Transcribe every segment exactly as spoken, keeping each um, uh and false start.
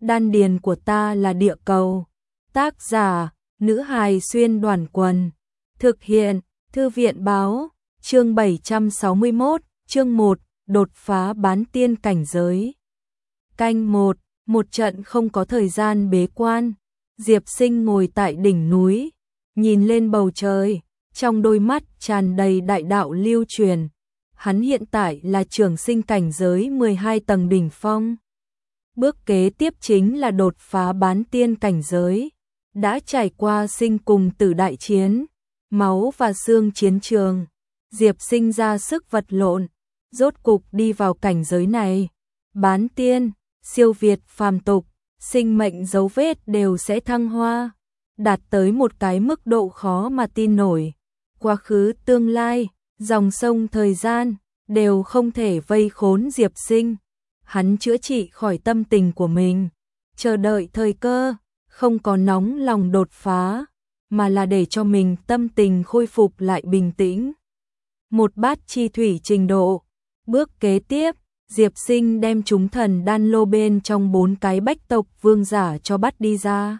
đan điền của ta là địa cầu. Tác giả, nữ hài xuyên đoàn quần. Thực hiện, thư viện báo, chương bảy trăm sáu mươi mốt, chương một, đột phá bán tiên cảnh giới. Canh một, một trận không có thời gian bế quan. Diệp Sinh ngồi tại đỉnh núi, nhìn lên bầu trời, trong đôi mắt tràn đầy đại đạo lưu truyền. Hắn hiện tại là trường sinh cảnh giới mười hai tầng đỉnh phong. Bước kế tiếp chính là đột phá bán tiên cảnh giới. Đã trải qua sinh cùng tử đại chiến, máu và xương chiến trường, Diệp Sinh ra sức vật lộn, rốt cục đi vào cảnh giới này. Bán tiên, siêu việt phàm tục, sinh mệnh dấu vết đều sẽ thăng hoa, đạt tới một cái mức độ khó mà tin nổi. Quá khứ tương lai, dòng sông thời gian, đều không thể vây khốn Diệp Sinh. Hắn chữa trị khỏi tâm tình của mình, chờ đợi thời cơ, không có nóng lòng đột phá, mà là để cho mình tâm tình khôi phục lại bình tĩnh. Một bát chi thủy trình độ. Bước kế tiếp, Diệp Sinh đem chúng thần đan lô bên trong bốn cái bách tộc vương giả cho bắt đi ra.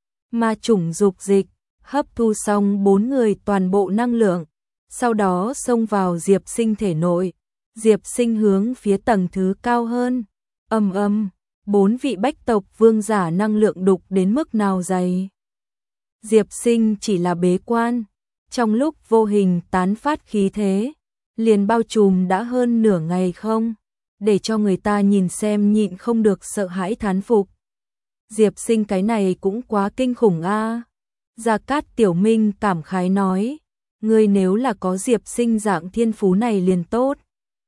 Ma chủng dục dịch, hấp thu xong bốn người toàn bộ năng lượng, sau đó xông vào Diệp Sinh thể nội. Diệp Sinh hướng phía tầng thứ cao hơn. Ầm ầm, bốn vị bách tộc vương giả năng lượng đục đến mức nào dày. Diệp Sinh chỉ là bế quan, trong lúc vô hình tán phát khí thế, liền bao trùm đã hơn nửa ngày không, để cho người ta nhìn xem nhịn không được sợ hãi thán phục. Diệp Sinh cái này cũng quá kinh khủng a. À. Gia Cát Tiểu Minh cảm khái nói, ngươi nếu là có Diệp Sinh dạng thiên phú này liền tốt.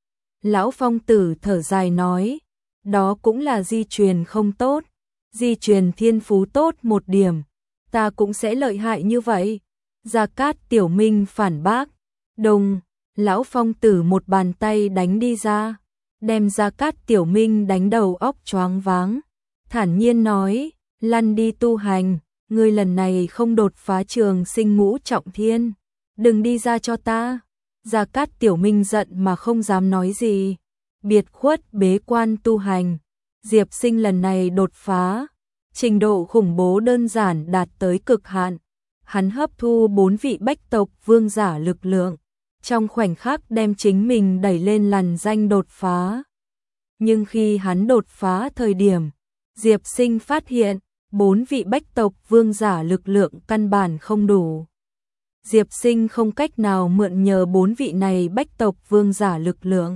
Lão Phong Tử thở dài nói, đó cũng là di truyền không tốt, di truyền thiên phú tốt một điểm, ta cũng sẽ lợi hại như vậy. Gia Cát Tiểu Minh phản bác. Đùng, Lão Phong Tử một bàn tay đánh đi ra, đem Gia Cát Tiểu Minh đánh đầu óc choáng váng, thản nhiên nói, lăn đi tu hành, ngươi lần này không đột phá trường sinh ngũ trọng thiên, đừng đi ra cho ta. Gia Cát Tiểu Minh giận mà không dám nói gì, biệt khuất bế quan tu hành. Diệp Sinh lần này đột phá, trình độ khủng bố đơn giản đạt tới cực hạn. Hắn hấp thu bốn vị bách tộc vương giả lực lượng, trong khoảnh khắc đem chính mình đẩy lên lằn danh đột phá. Nhưng khi hắn đột phá thời điểm, Diệp Sinh phát hiện, bốn vị bách tộc vương giả lực lượng căn bản không đủ. Diệp Sinh không cách nào mượn nhờ bốn vị này bách tộc vương giả lực lượng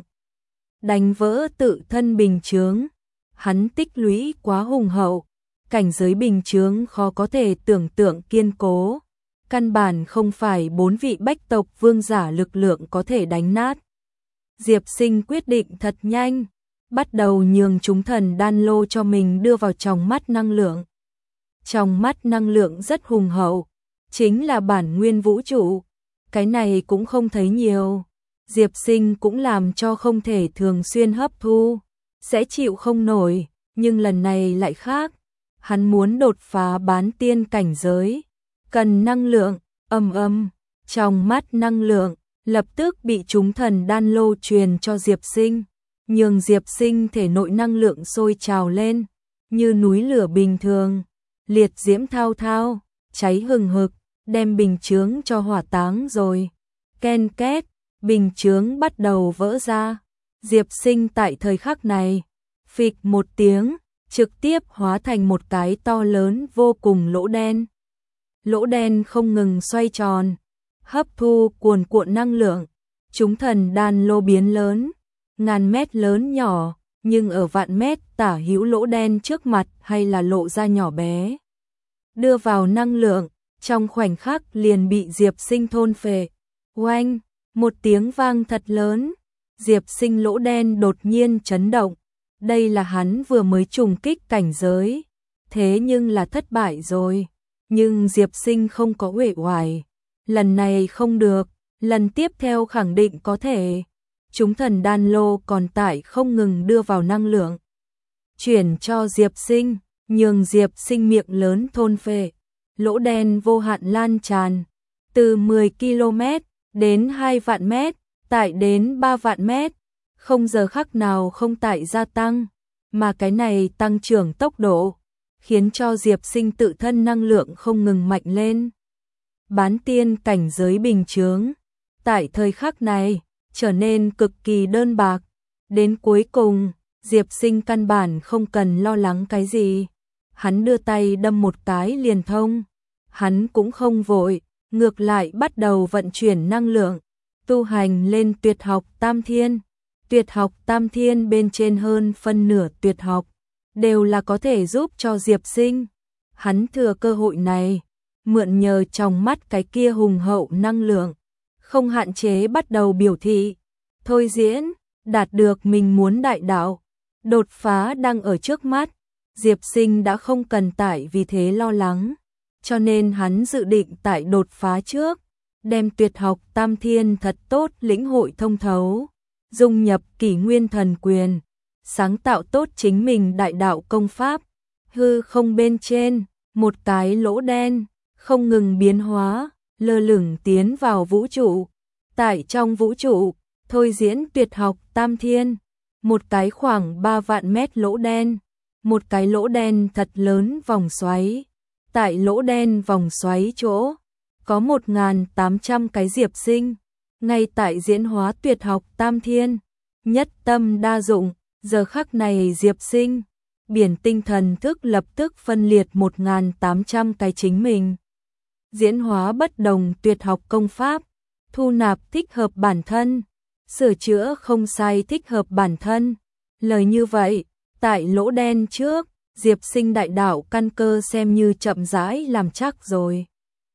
đánh vỡ tự thân bình chướng. Hắn tích lũy quá hùng hậu, cảnh giới bình chướng khó có thể tưởng tượng kiên cố, căn bản không phải bốn vị bách tộc vương giả lực lượng có thể đánh nát. Diệp Sinh quyết định thật nhanh, bắt đầu nhường chúng thần đan lô cho mình đưa vào trong mắt năng lượng. Trong mắt năng lượng rất hùng hậu, chính là bản nguyên vũ trụ, cái này cũng không thấy nhiều. Diệp Sinh cũng làm cho không thể thường xuyên hấp thu, sẽ chịu không nổi, nhưng lần này lại khác. Hắn muốn đột phá bán tiên cảnh giới, cần năng lượng. Âm âm, trong mắt năng lượng lập tức bị chúng thần đan lô truyền cho Diệp Sinh, nhường Diệp Sinh thể nội năng lượng sôi trào lên, như núi lửa bình thường, liệt diễm thao thao, cháy hừng hực, đem bình chướng cho hỏa táng rồi. Ken két, bình chướng bắt đầu vỡ ra. Diệp Sinh tại thời khắc này, phịch một tiếng, trực tiếp hóa thành một cái to lớn vô cùng lỗ đen. Lỗ đen không ngừng xoay tròn, hấp thu cuồn cuộn năng lượng. Chúng thần đan lô biến lớn, ngàn mét lớn nhỏ, nhưng ở vạn mét tả hữu lỗ đen trước mặt hay là lộ ra nhỏ bé. Đưa vào năng lượng, trong khoảnh khắc liền bị Diệp Sinh thôn phệ. Oanh, một tiếng vang thật lớn, Diệp Sinh lỗ đen đột nhiên chấn động. Đây là hắn vừa mới trùng kích cảnh giới, thế nhưng là thất bại rồi. Nhưng Diệp Sinh không có uể oải, lần này không được, lần tiếp theo khẳng định có thể. Chúng thần đan lô còn tại không ngừng đưa vào năng lượng, chuyển cho Diệp Sinh, nhường Diệp Sinh miệng lớn thôn phệ. Lỗ đen vô hạn lan tràn, từ mười ki lô mét đến hai vạn mét, tại đến ba vạn mét, không giờ khắc nào không tại gia tăng, mà cái này tăng trưởng tốc độ khiến cho Diệp Sinh tự thân năng lượng không ngừng mạnh lên. Bán tiên cảnh giới bình chướng, tại thời khắc này, trở nên cực kỳ đơn bạc. Đến cuối cùng, Diệp Sinh căn bản không cần lo lắng cái gì. Hắn đưa tay đâm một cái liền thông. Hắn cũng không vội, ngược lại bắt đầu vận chuyển năng lượng, tu hành lên tuyệt học Tam Thiên. Tuyệt học Tam Thiên bên trên hơn phân nửa tuyệt học, đều là có thể giúp cho Diệp Sinh. Hắn thừa cơ hội này, mượn nhờ trong mắt cái kia hùng hậu năng lượng, không hạn chế bắt đầu biểu thị, thôi diễn, đạt được mình muốn đại đạo. Đột phá đang ở trước mắt, Diệp Sinh đã không cần tại vì thế lo lắng, cho nên hắn dự định tại đột phá trước, đem tuyệt học Tam Thiên thật tốt lĩnh hội thông thấu, dung nhập Kỷ Nguyên Thần Quyền, sáng tạo tốt chính mình đại đạo công pháp. Hư không bên trên, một cái lỗ đen, không ngừng biến hóa, lơ lửng tiến vào vũ trụ. Tại trong vũ trụ, thôi diễn tuyệt học Tam Thiên, một cái khoảng ba vạn mét lỗ đen, một cái lỗ đen thật lớn vòng xoáy. Tại lỗ đen vòng xoáy chỗ, có một nghìn tám trăm cái Diệp Sinh, ngay tại diễn hóa tuyệt học Tam Thiên, nhất tâm đa dụng. Giờ khắc này Diệp Sinh, biển tinh thần thức lập tức phân liệt một nghìn tám trăm cái chính mình. Diễn hóa bất đồng tuyệt học công pháp, thu nạp thích hợp bản thân, sửa chữa không sai thích hợp bản thân. Lời như vậy, tại lỗ đen trước, Diệp Sinh đại đạo căn cơ xem như chậm rãi làm chắc rồi.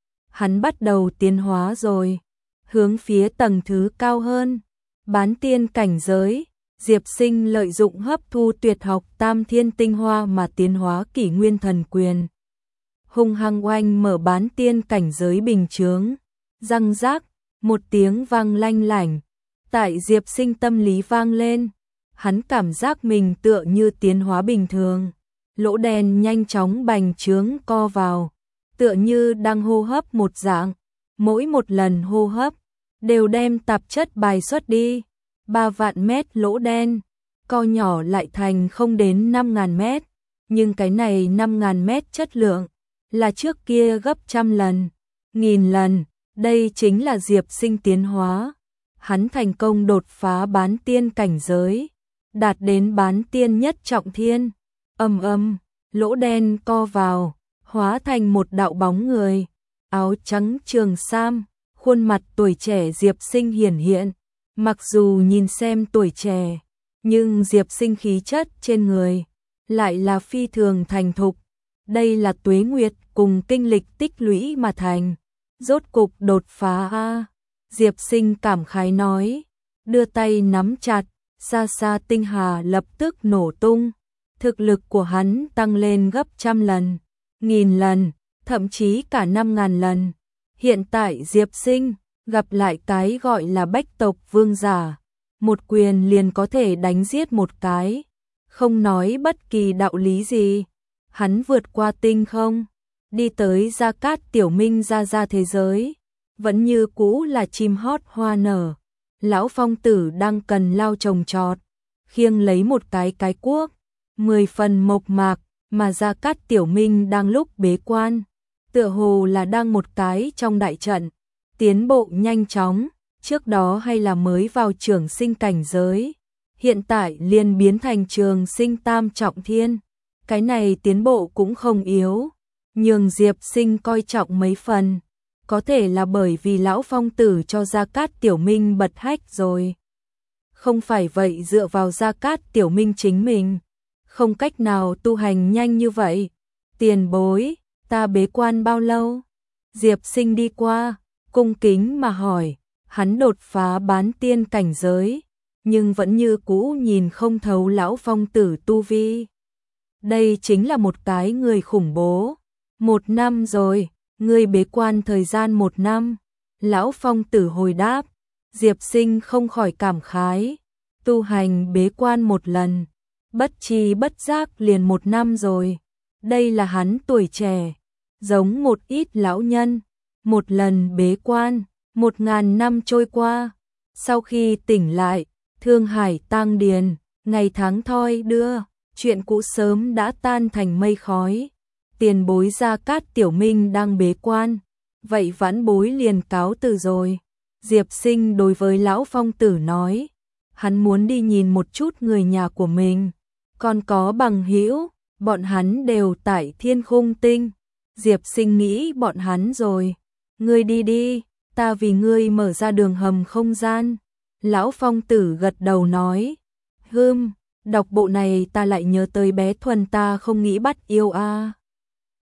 Hắn bắt đầu tiến hóa rồi, hướng phía tầng thứ cao hơn, bán tiên cảnh giới. Diệp Sinh lợi dụng hấp thu tuyệt học Tam Thiên tinh hoa mà tiến hóa Kỷ Nguyên Thần Quyền. Hung hăng oanh mở bán tiên cảnh giới bình chướng, răng rác, một tiếng vang lanh lảnh, tại Diệp Sinh tâm lý vang lên. Hắn cảm giác mình tựa như tiến hóa bình thường, lỗ đen nhanh chóng bành trướng co vào, tựa như đang hô hấp một dạng, mỗi một lần hô hấp đều đem tạp chất bài xuất đi. Ba vạn mét lỗ đen, co nhỏ lại thành không đến năm ngàn mét, nhưng cái này năm ngàn mét chất lượng, là trước kia gấp trăm lần, nghìn lần. Đây chính là Diệp Sinh tiến hóa. Hắn thành công đột phá bán tiên cảnh giới, đạt đến bán tiên nhất trọng thiên. Ầm ầm, lỗ đen co vào, hóa thành một đạo bóng người, áo trắng trường sam, khuôn mặt tuổi trẻ Diệp Sinh hiển hiện. Mặc dù nhìn xem tuổi trẻ, nhưng Diệp Sinh khí chất trên người lại là phi thường thành thục. Đây là tuế nguyệt cùng kinh lịch tích lũy mà thành. Rốt cục đột phá a. Diệp Sinh cảm khái nói, đưa tay nắm chặt, xa xa tinh hà lập tức nổ tung. Thực lực của hắn tăng lên gấp trăm lần, nghìn lần, thậm chí cả năm ngàn lần. Hiện tại Diệp Sinh gặp lại cái gọi là bách tộc vương giả, một quyền liền có thể đánh giết một cái, không nói bất kỳ đạo lý gì. Hắn vượt qua tinh không, đi tới Gia Cát Tiểu Minh ra ra thế giới, vẫn như cũ là chim hót hoa nở. Lão Phong Tử đang cần lao trồng trọt, khiêng lấy một cái cái cuốc, mười phần mộc mạc, mà Gia Cát Tiểu Minh đang lúc bế quan, tựa hồ là đang một cái trong đại trận. Tiến bộ nhanh chóng, trước đó hay là mới vào trường sinh cảnh giới, hiện tại liền biến thành trường sinh tam trọng thiên. Cái này tiến bộ cũng không yếu, nhường Diệp Sinh coi trọng mấy phần, có thể là bởi vì Lão Phong Tử cho Gia Cát Tiểu Minh bật hách rồi. Không phải vậy dựa vào Gia Cát Tiểu Minh chính mình, không cách nào tu hành nhanh như vậy. Tiền bối, ta bế quan bao lâu? Diệp Sinh đi qua, cung kính mà hỏi. Hắn đột phá bán tiên cảnh giới, nhưng vẫn như cũ nhìn không thấu Lão Phong Tử tu vi. Đây chính là một cái người khủng bố. Một năm rồi, ngươi bế quan thời gian một năm. Lão Phong Tử hồi đáp. Diệp Sinh không khỏi cảm khái. Tu hành bế quan một lần, bất tri bất giác liền một năm rồi. Đây là hắn tuổi trẻ, giống một ít lão nhân. Một lần bế quan, một ngàn năm trôi qua. Sau khi tỉnh lại, Thương Hải tang điền, ngày tháng thoi đưa, chuyện cũ sớm đã tan thành mây khói. tiền bối Gia Cát Tiểu Minh đang bế quan, vậy vãn bối liền cáo từ rồi. Diệp Sinh đối với Lão Phong Tử nói, hắn muốn đi nhìn một chút người nhà của mình, còn có bằng hữu, bọn hắn đều tại Thiên Khung Tinh. Diệp Sinh nghĩ bọn hắn rồi, ngươi đi đi, ta vì ngươi mở ra đường hầm không gian. Lão Phong Tử gật đầu nói, hừm, đọc bộ này ta lại nhớ tới bé Thuần ta không nghĩ bắt yêu a.